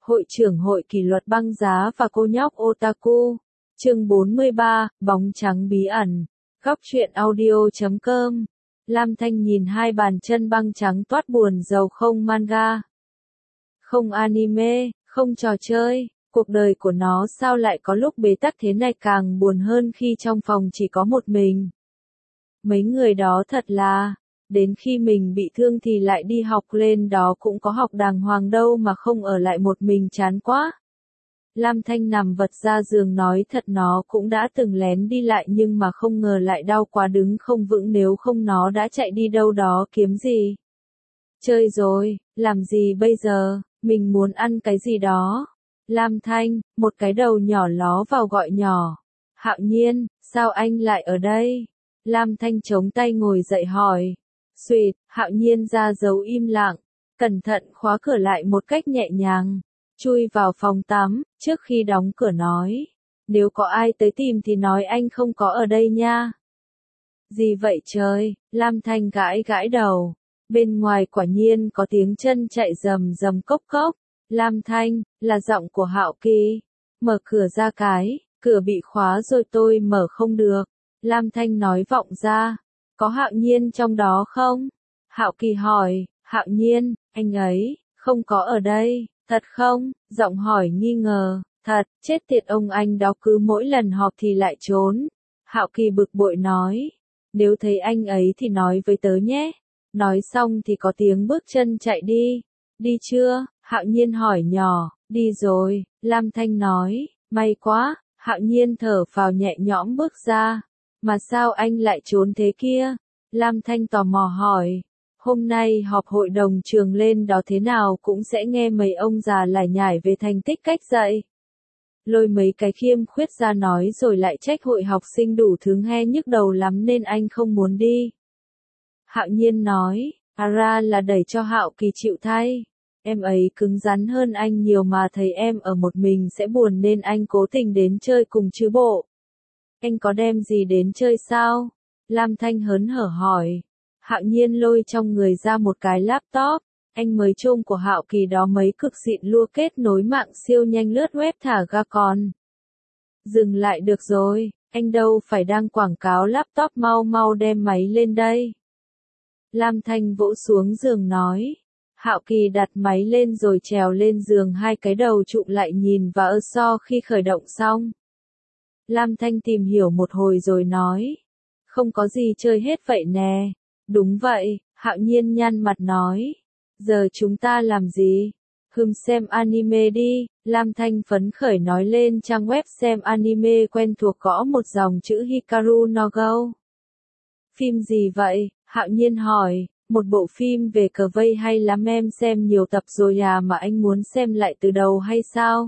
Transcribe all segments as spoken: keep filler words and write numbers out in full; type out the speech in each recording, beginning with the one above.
Hội trưởng hội kỷ luật băng giá và cô nhóc otaku. Chương bốn mươi ba, bóng trắng bí ẩn. Góc truyện audio chấm com. Lam Thanh nhìn hai bàn chân băng trắng toát buồn rầu, không manga, không anime, không trò chơi. Cuộc đời của nó sao lại có lúc bế tắc thế này, càng buồn hơn khi trong phòng chỉ có một mình. Mấy người đó thật là, đến khi mình bị thương thì lại đi học, lên đó cũng có học đàng hoàng đâu mà không ở lại một mình, chán quá. Lam Thanh nằm vật ra giường nói thật, nó cũng đã từng lén đi lại nhưng mà không ngờ lại đau quá, đứng không vững, nếu không nó đã chạy đi đâu đó kiếm gì. Chơi rồi, làm gì bây giờ, mình muốn ăn cái gì đó. Lam Thanh, một cái đầu nhỏ ló vào gọi nhỏ. Hạo Nhiên, sao anh lại ở đây? Lam Thanh chống tay ngồi dậy hỏi. Xuyệt, Hạo Nhiên ra dấu im lặng, cẩn thận khóa cửa lại một cách nhẹ nhàng, chui vào phòng tắm, trước khi đóng cửa nói. Nếu có ai tới tìm thì nói anh không có ở đây nha. Gì vậy trời, Lam Thanh gãi gãi đầu. Bên ngoài quả nhiên có tiếng chân chạy rầm rầm, cốc cốc. Lam Thanh, là giọng của Hạo Kỳ. Mở cửa ra cái, cửa bị khóa rồi, tôi mở không được. Lam Thanh nói vọng ra. Có Hạo Nhiên trong đó không? Hạo Kỳ hỏi. Hạo Nhiên, anh ấy, không có ở đây, thật không? Giọng hỏi nghi ngờ. Thật, chết tiệt ông anh đó, cứ mỗi lần họp thì lại trốn. Hạo Kỳ bực bội nói. Nếu thấy anh ấy thì nói với tớ nhé. Nói xong thì có tiếng bước chân chạy đi. Đi chưa? Hạo Nhiên hỏi nhỏ. Đi rồi, Lam Thanh nói. May quá. Hạo Nhiên thở phào nhẹ nhõm bước ra. Mà sao anh lại trốn thế kia? Lam Thanh tò mò hỏi. Hôm nay họp hội đồng trường, lên đó thế nào cũng sẽ nghe mấy ông già lải nhải về thành tích, cách dạy. Lôi mấy cái khiêm khuyết ra nói rồi lại trách hội học sinh đủ thứ, nghe nhức đầu lắm nên anh không muốn đi. Hạo Nhiên nói. À ra là đẩy cho Hạo Kỳ chịu thay. Em ấy cứng rắn hơn anh nhiều mà, thấy em ở một mình sẽ buồn nên anh cố tình đến chơi cùng chứ bộ. Anh có đem gì đến chơi sao? Lam Thanh hớn hở hỏi. Hạo Nhiên lôi trong người ra một cái laptop. Anh mới trông của Hạo Kỳ đó mấy cực xịn lua, kết nối mạng siêu nhanh, lướt web thả ga còn. Dừng lại được rồi, anh đâu phải đang quảng cáo laptop, mau mau đem máy lên đây. Lam Thanh vỗ xuống giường nói. Hạo Kỳ đặt máy lên rồi trèo lên giường, hai cái đầu chụm lại nhìn và ơ so khi khởi động xong. Lam Thanh tìm hiểu một hồi rồi nói. Không có gì chơi hết vậy nè. Đúng vậy, Hạo Nhiên nhăn mặt nói. Giờ chúng ta làm gì? Hừm, xem anime đi. Lam Thanh phấn khởi nói, lên trang web xem anime quen thuộc, gõ một dòng chữ Hikaru no Go. Phim gì vậy? Hạo Nhiên hỏi. Một bộ phim về cờ vây hay lắm, em xem nhiều tập rồi à, mà anh muốn xem lại từ đầu hay sao?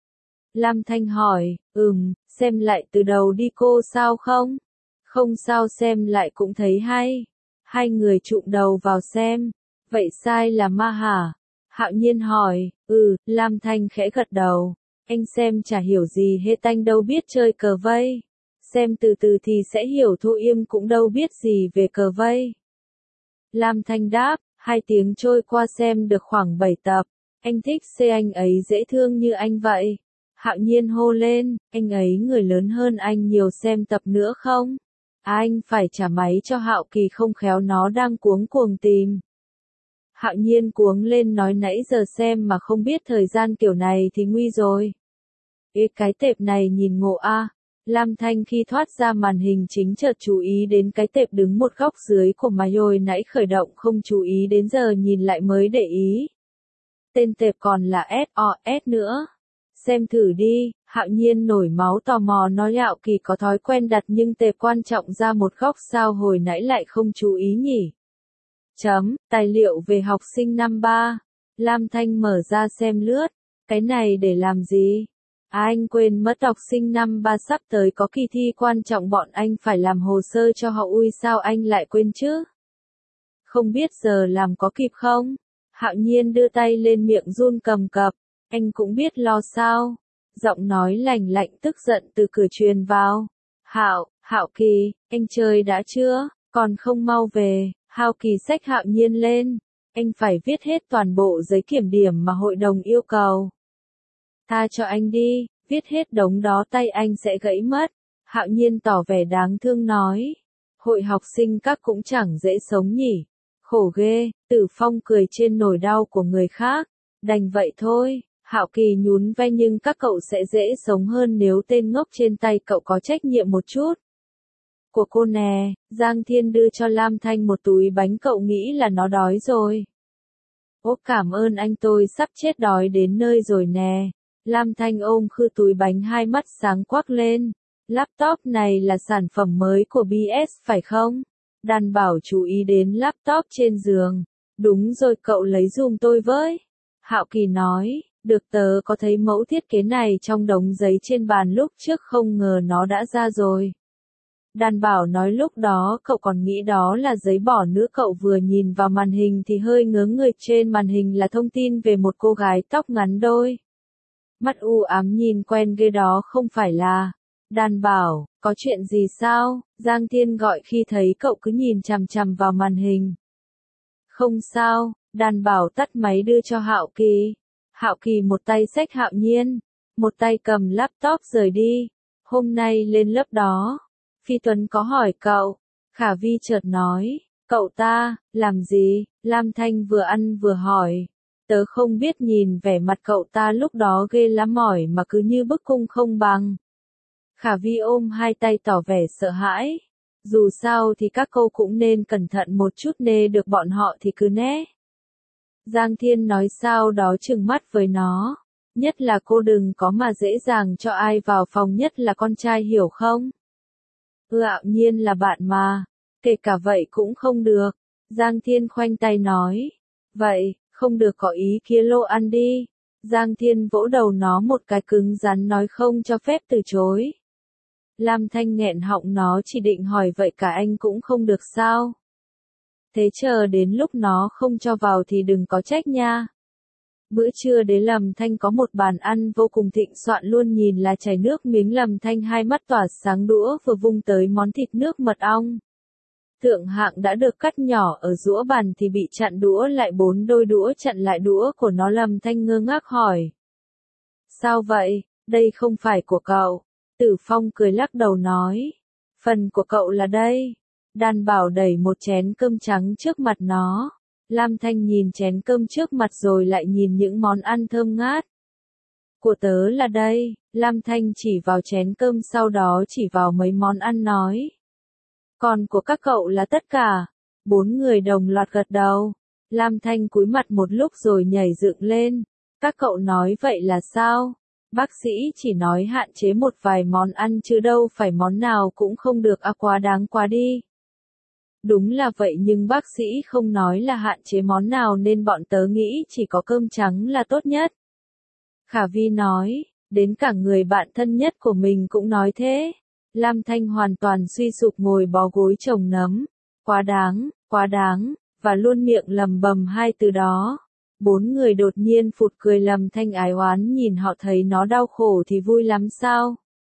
Lam Thanh hỏi. Ừm, xem lại từ đầu đi cô, sao không? Không sao, xem lại cũng thấy hay. Hai người trụm đầu vào xem. Vậy sai là ma hả? Hạo Nhiên hỏi. Ừ, Lam Thanh khẽ gật đầu. Anh xem chả hiểu gì hết, anh đâu biết chơi cờ vây. Xem từ từ thì sẽ hiểu thôi, im cũng đâu biết gì về cờ vây. Lam Thanh đáp. Hai tiếng trôi qua xem được khoảng bảy tập. Anh thích xe, anh ấy dễ thương như anh vậy. Hạo Nhiên hô lên. Anh ấy người lớn hơn anh nhiều, xem tập nữa không? À, anh phải trả máy cho Hạo Kỳ, không khéo nó đang cuống cuồng tìm. Hạo Nhiên cuống lên nói, nãy giờ xem mà không biết thời gian, kiểu này thì nguy rồi. Ê, cái tệp này nhìn ngộ a. À. Lam Thanh khi thoát ra màn hình chính chợt chú ý đến cái tệp đứng một góc dưới của máy, hồi nãy khởi động không chú ý đến, giờ nhìn lại mới để ý. Tên tệp còn là ét o ét nữa. Xem thử đi. Hạo Nhiên nổi máu tò mò nói, Hạo Kỳ có thói quen đặt nhưng tệp quan trọng ra một góc, sao hồi nãy lại không chú ý nhỉ? Chấm, tài liệu về học sinh năm ba. Lam Thanh mở ra xem lướt. Cái này để làm gì? À, anh quên mất học sinh năm ba sắp tới có kỳ thi quan trọng, bọn anh phải làm hồ sơ cho họ. Ui, sao anh lại quên chứ? Không biết giờ làm có kịp không? Hạo Nhiên đưa tay lên miệng run cầm cập. Anh cũng biết lo sao? Giọng nói lành lạnh tức giận từ cửa truyền vào. Hạo, Hạo Kỳ, anh chơi đã chưa? Còn không mau về. Hạo Kỳ xách Hạo Nhiên lên. Anh phải viết hết toàn bộ giấy kiểm điểm mà hội đồng yêu cầu. Tha cho anh đi, viết hết đống đó tay anh sẽ gãy mất. Hạo Nhiên tỏ vẻ đáng thương nói. Hội học sinh các cũng chẳng dễ sống nhỉ. Khổ ghê, Tử Phong cười trên nỗi đau của người khác. Đành vậy thôi, Hạo Kỳ nhún vai nhưng các cậu sẽ dễ sống hơn nếu tên ngốc trên tay cậu có trách nhiệm một chút. Của cô nè, Giang Thiên đưa cho Lam Thanh một túi bánh cậu nghĩ là nó đói rồi. Ô cảm ơn anh tôi sắp chết đói đến nơi rồi nè. Lam Thanh ôm khư túi bánh hai mắt sáng quắc lên. Laptop này là sản phẩm mới của bê ét phải không? Đàn Bảo chú ý đến laptop trên giường. Đúng rồi cậu lấy giùm tôi với. Hạo Kỳ nói, được tớ có thấy mẫu thiết kế này trong đống giấy trên bàn lúc trước không ngờ nó đã ra rồi. Đàn Bảo nói lúc đó cậu còn nghĩ đó là giấy bỏ nữa cậu vừa nhìn vào màn hình thì hơi ngớ người trên màn hình là thông tin về một cô gái tóc ngắn đôi. Mắt u ám nhìn quen ghê đó không phải là. Đàn Bảo, có chuyện gì sao? Giang Thiên gọi khi thấy cậu cứ nhìn chằm chằm vào màn hình. Không sao, Đàn Bảo tắt máy đưa cho Hạo Kỳ. Hạo Kỳ một tay xách Hạo Nhiên, một tay cầm laptop rời đi. Hôm nay lên lớp đó. Phi Tuấn có hỏi cậu. Khả Vi chợt nói, cậu ta, làm gì? Lam Thanh vừa ăn vừa hỏi. Tớ không biết nhìn vẻ mặt cậu ta lúc đó ghê lắm mỏi mà cứ như bức cung không bằng. Khả Vi ôm hai tay tỏ vẻ sợ hãi. Dù sao thì các cô cũng nên cẩn thận một chút nê được bọn họ thì cứ né. Giang Thiên nói sao đó trừng mắt với nó. Nhất là cô đừng có mà dễ dàng cho ai vào phòng nhất là con trai hiểu không? Ừ Hạo Nhiên là bạn mà. Kể cả vậy cũng không được. Giang Thiên khoanh tay nói. Vậy, không được có ý kia lô ăn đi. Giang Thiên vỗ đầu nó một cái cứng rắn nói không cho phép từ chối. Lam Thanh nghẹn họng nó chỉ định hỏi vậy cả anh cũng không được sao. Thế chờ đến lúc nó không cho vào thì đừng có trách nha. Bữa trưa đến Lâm Thanh có một bàn ăn vô cùng thịnh soạn luôn nhìn là chảy nước miếng Lâm Thanh hai mắt tỏa sáng đũa vừa vung tới món thịt nước mật ong. Thượng hạng đã được cắt nhỏ ở giữa bàn thì bị chặn đũa lại bốn đôi đũa chặn lại đũa của nó Lâm Thanh ngơ ngác hỏi. Sao vậy, đây không phải của cậu. Tử Phong cười lắc đầu nói. Phần của cậu là đây. Đàn Bảo đẩy một chén cơm trắng trước mặt nó. Lam Thanh nhìn chén cơm trước mặt rồi lại nhìn những món ăn thơm ngát. Của tớ là đây. Lam Thanh chỉ vào chén cơm sau đó chỉ vào mấy món ăn nói. Còn của các cậu là tất cả. Bốn người đồng loạt gật đầu. Lam Thanh cúi mặt một lúc rồi nhảy dựng lên. Các cậu nói vậy là sao? Bác sĩ chỉ nói hạn chế một vài món ăn chứ đâu phải món nào cũng không được à quá đáng quá đi. Đúng là vậy nhưng bác sĩ không nói là hạn chế món nào nên bọn tớ nghĩ chỉ có cơm trắng là tốt nhất. Khả Vi nói, đến cả người bạn thân nhất của mình cũng nói thế. Lam Thanh hoàn toàn suy sụp ngồi bó gối chồng nấm. Quá đáng, quá đáng, và luôn miệng lầm bầm hai từ đó. Bốn người đột nhiên phụt cười Lâm Thanh ái oán nhìn họ thấy nó đau khổ thì vui lắm sao?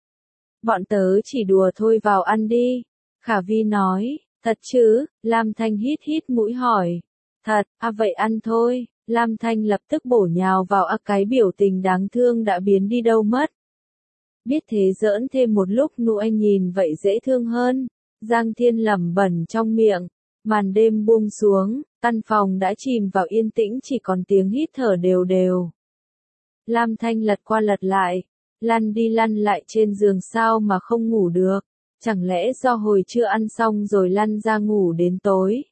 Bọn tớ chỉ đùa thôi vào ăn đi. Khả Vi nói, thật chứ? Lam Thanh hít hít mũi hỏi. Thật, à vậy ăn thôi. Lam Thanh lập tức bổ nhào vào à cái biểu tình đáng thương đã biến đi đâu mất. Biết thế giỡn thêm một lúc nụ anh nhìn vậy dễ thương hơn. Giang Thiên lẩm bẩm trong miệng. Màn đêm buông xuống, căn phòng đã chìm vào yên tĩnh chỉ còn tiếng hít thở đều đều. Lam Thanh lật qua lật lại, lăn đi lăn lại trên giường sao mà không ngủ được. Chẳng lẽ do hồi trưa ăn xong rồi lăn ra ngủ đến tối.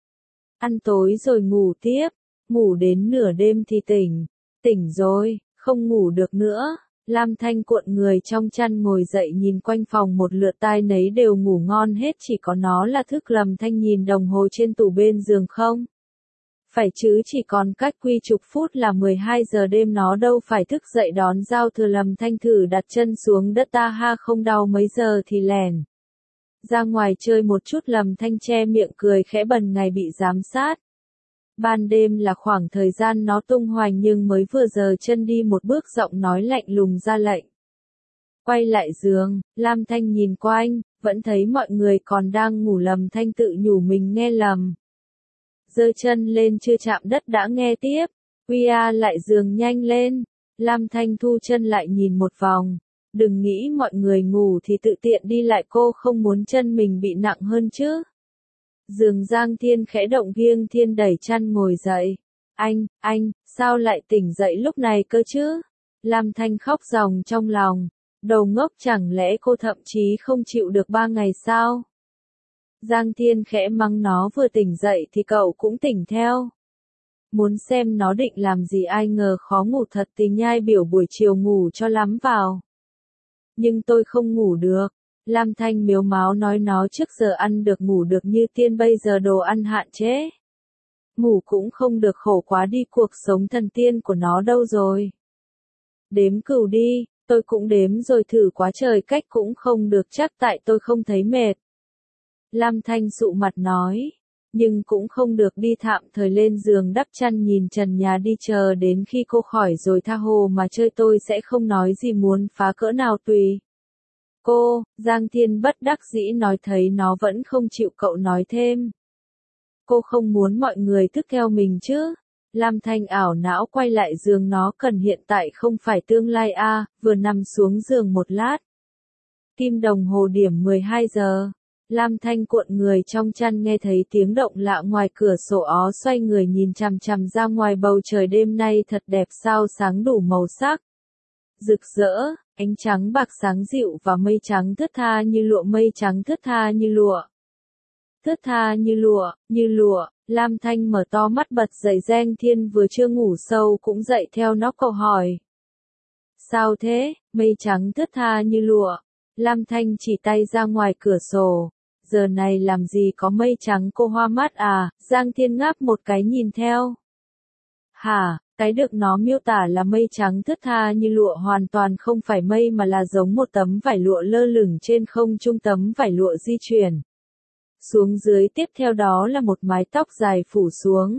Ăn tối rồi ngủ tiếp, ngủ đến nửa đêm thì tỉnh. Tỉnh rồi, không ngủ được nữa. Lam Thanh cuộn người trong chăn ngồi dậy nhìn quanh phòng một lượt tai nấy đều ngủ ngon hết chỉ có nó là thức. Lâm Thanh nhìn đồng hồ trên tủ bên giường không? Phải chứ chỉ còn cách quy chục phút là mười hai giờ đêm nó đâu phải thức dậy đón giao thừa. Lâm Thanh thử đặt chân xuống đất ta ha không đau mấy giờ thì lèn. Ra ngoài chơi một chút Lâm Thanh che miệng cười khẽ bần ngày bị giám sát. Ban đêm là khoảng thời gian nó tung hoành nhưng mới vừa giờ chân đi một bước giọng nói lạnh lùng ra lệnh. Quay lại giường, Lam Thanh nhìn quanh, vẫn thấy mọi người còn đang ngủ. Lâm Thanh tự nhủ mình nghe lầm. Giơ chân lên chưa chạm đất đã nghe tiếp, quy a lại giường nhanh lên. Lam Thanh thu chân lại nhìn một vòng. Đừng nghĩ mọi người ngủ thì tự tiện đi lại, cô không muốn chân mình bị nặng hơn chứ. Giường Giang Thiên khẽ động, Kiêng Thiên đẩy chăn ngồi dậy. Anh, anh, sao lại tỉnh dậy lúc này cơ chứ? Lam Thanh khóc ròng trong lòng. Đầu ngốc, chẳng lẽ cô thậm chí không chịu được ba ngày sao? Giang Thiên khẽ mắng nó, vừa tỉnh dậy thì cậu cũng tỉnh theo. Muốn xem nó định làm gì, ai ngờ khó ngủ thật thì nhai biểu buổi chiều ngủ cho lắm vào. Nhưng tôi không ngủ được. Lam Thanh miếu máo nói, nó trước giờ ăn được ngủ được như tiên, bây giờ đồ ăn hạn chế. Ngủ cũng không được, khổ quá đi, cuộc sống thần tiên của nó đâu rồi. Đếm cừu đi, tôi cũng đếm rồi, thử quá trời cách cũng không được, chắc tại tôi không thấy mệt. Lam Thanh sụ mặt nói, nhưng cũng không được đi, tạm thời lên giường đắp chăn nhìn trần nhà đi, chờ đến khi cô khỏi rồi tha hồ mà chơi, tôi sẽ không nói gì, muốn phá cỡ nào tùy. Cô, Giang Thiên bất đắc dĩ nói, thấy nó vẫn không chịu, cậu nói thêm. Cô không muốn mọi người thức theo mình chứ? Lam Thanh ảo não quay lại giường, nó cần hiện tại không phải tương lai a. À, vừa nằm xuống giường một lát. Kim đồng hồ điểm mười hai giờ. Lam Thanh cuộn người trong chăn, nghe thấy tiếng động lạ ngoài cửa sổ, ó xoay người nhìn chằm chằm ra ngoài, bầu trời đêm nay thật đẹp, sao sáng đủ màu sắc. Rực rỡ, ánh trắng bạc sáng dịu và mây trắng thướt tha như lụa, mây trắng thướt tha như lụa. Thướt tha như lụa, như lụa. Lam Thanh mở to mắt bật dậy, Giang Thiên vừa chưa ngủ sâu cũng dậy theo nó, cậu hỏi. Sao thế? Mây trắng thướt tha như lụa. Lam Thanh chỉ tay ra ngoài cửa sổ. Giờ này làm gì có mây trắng, cô hoa mắt à? Giang Thiên ngáp một cái nhìn theo. Hả? Cái được nó miêu tả là mây trắng thướt tha như lụa hoàn toàn không phải mây mà là giống một tấm vải lụa lơ lửng trên không trung, tấm vải lụa di chuyển xuống dưới, tiếp theo đó là một mái tóc dài phủ xuống.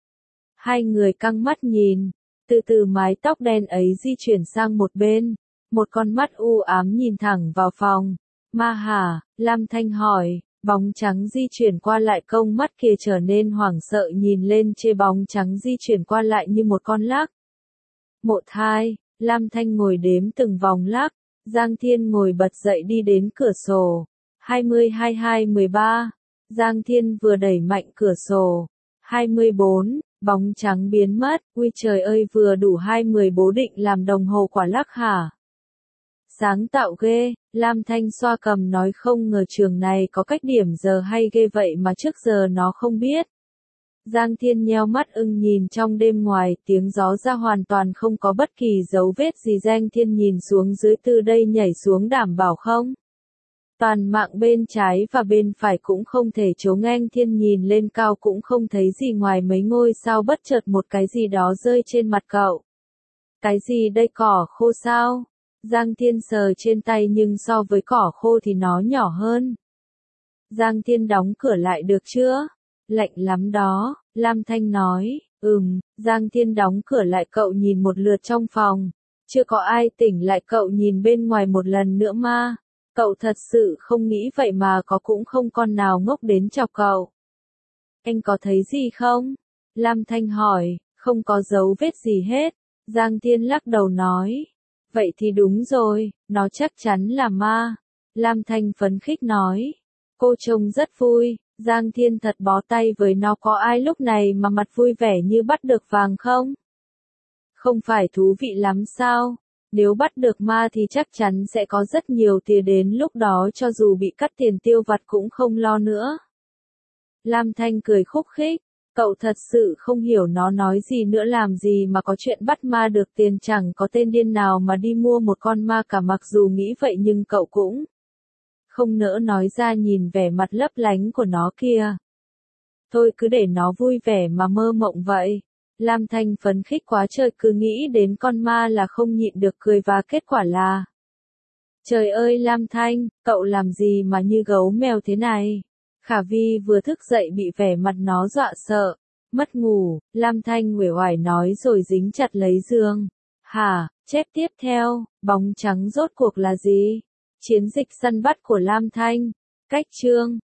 Hai người căng mắt nhìn, từ từ mái tóc đen ấy di chuyển sang một bên, một con mắt u ám nhìn thẳng vào phòng. Ma hả? Lam Thanh hỏi, bóng trắng di chuyển qua lại, công mắt kia trở nên hoảng sợ nhìn lên chê, bóng trắng di chuyển qua lại như một con lắc. Một hai, Lam Thanh ngồi đếm từng vòng lắc, Giang Thiên ngồi bật dậy đi đến cửa sổ. hai mươi hai hai mười ba. Giang Thiên vừa đẩy mạnh cửa sổ. hai mươi bốn, bóng trắng biến mất, ui trời ơi, vừa đủ hai mươi, bố định làm đồng hồ quả lắc hả? Sáng tạo ghê, Lam Thanh xoa cầm nói, không ngờ trường này có cách điểm giờ hay ghê vậy mà trước giờ nó không biết. Giang Thiên nheo mắt ưng nhìn trong đêm, ngoài tiếng gió ra hoàn toàn không có bất kỳ dấu vết gì. Giang Thiên nhìn xuống dưới, từ đây nhảy xuống đảm bảo không? Toàn mạng bên trái và bên phải cũng không thể chấu ngang. Thiên nhìn lên cao cũng không thấy gì ngoài mấy ngôi sao, bất chợt một cái gì đó rơi trên mặt cậu. Cái gì đây, cỏ khô sao? Giang Thiên sờ trên tay, nhưng so với cỏ khô thì nó nhỏ hơn. Giang Thiên đóng cửa lại được chưa? Lạnh lắm đó, Lam Thanh nói. Ừm, Giang Thiên đóng cửa lại, cậu nhìn một lượt trong phòng. Chưa có ai tỉnh lại, cậu nhìn bên ngoài một lần nữa mà. Cậu thật sự không nghĩ vậy mà có cũng không con nào ngốc đến chọc cậu. Anh có thấy gì không? Lam Thanh hỏi. Không có dấu vết gì hết. Giang Thiên lắc đầu nói. Vậy thì đúng rồi, nó chắc chắn là ma. Lam Thanh phấn khích nói. Cô trông rất vui. Giang Thiên thật bó tay với nó, có ai lúc này mà mặt vui vẻ như bắt được vàng không? Không phải thú vị lắm sao? Nếu bắt được ma thì chắc chắn sẽ có rất nhiều tiền, đến lúc đó cho dù bị cắt tiền tiêu vặt cũng không lo nữa. Lam Thanh cười khúc khích, cậu thật sự không hiểu nó nói gì nữa, làm gì mà có chuyện bắt ma được tiền, chẳng có tên điên nào mà đi mua một con ma cả. Mặc dù nghĩ vậy nhưng cậu cũng không nỡ nói ra, nhìn vẻ mặt lấp lánh của nó kia. Thôi cứ để nó vui vẻ mà mơ mộng vậy. Lam Thanh phấn khích quá trời, cứ nghĩ đến con ma là không nhịn được cười, và kết quả là... Trời ơi Lam Thanh, cậu làm gì mà như gấu mèo thế này? Khả Vi vừa thức dậy bị vẻ mặt nó dọa sợ. Mất ngủ, Lam Thanh uể oải nói rồi dính chặt lấy giường. Hả, chép tiếp theo, bóng trắng rốt cuộc là gì? Chiến dịch săn bắt của Lam Thanh. Cách chương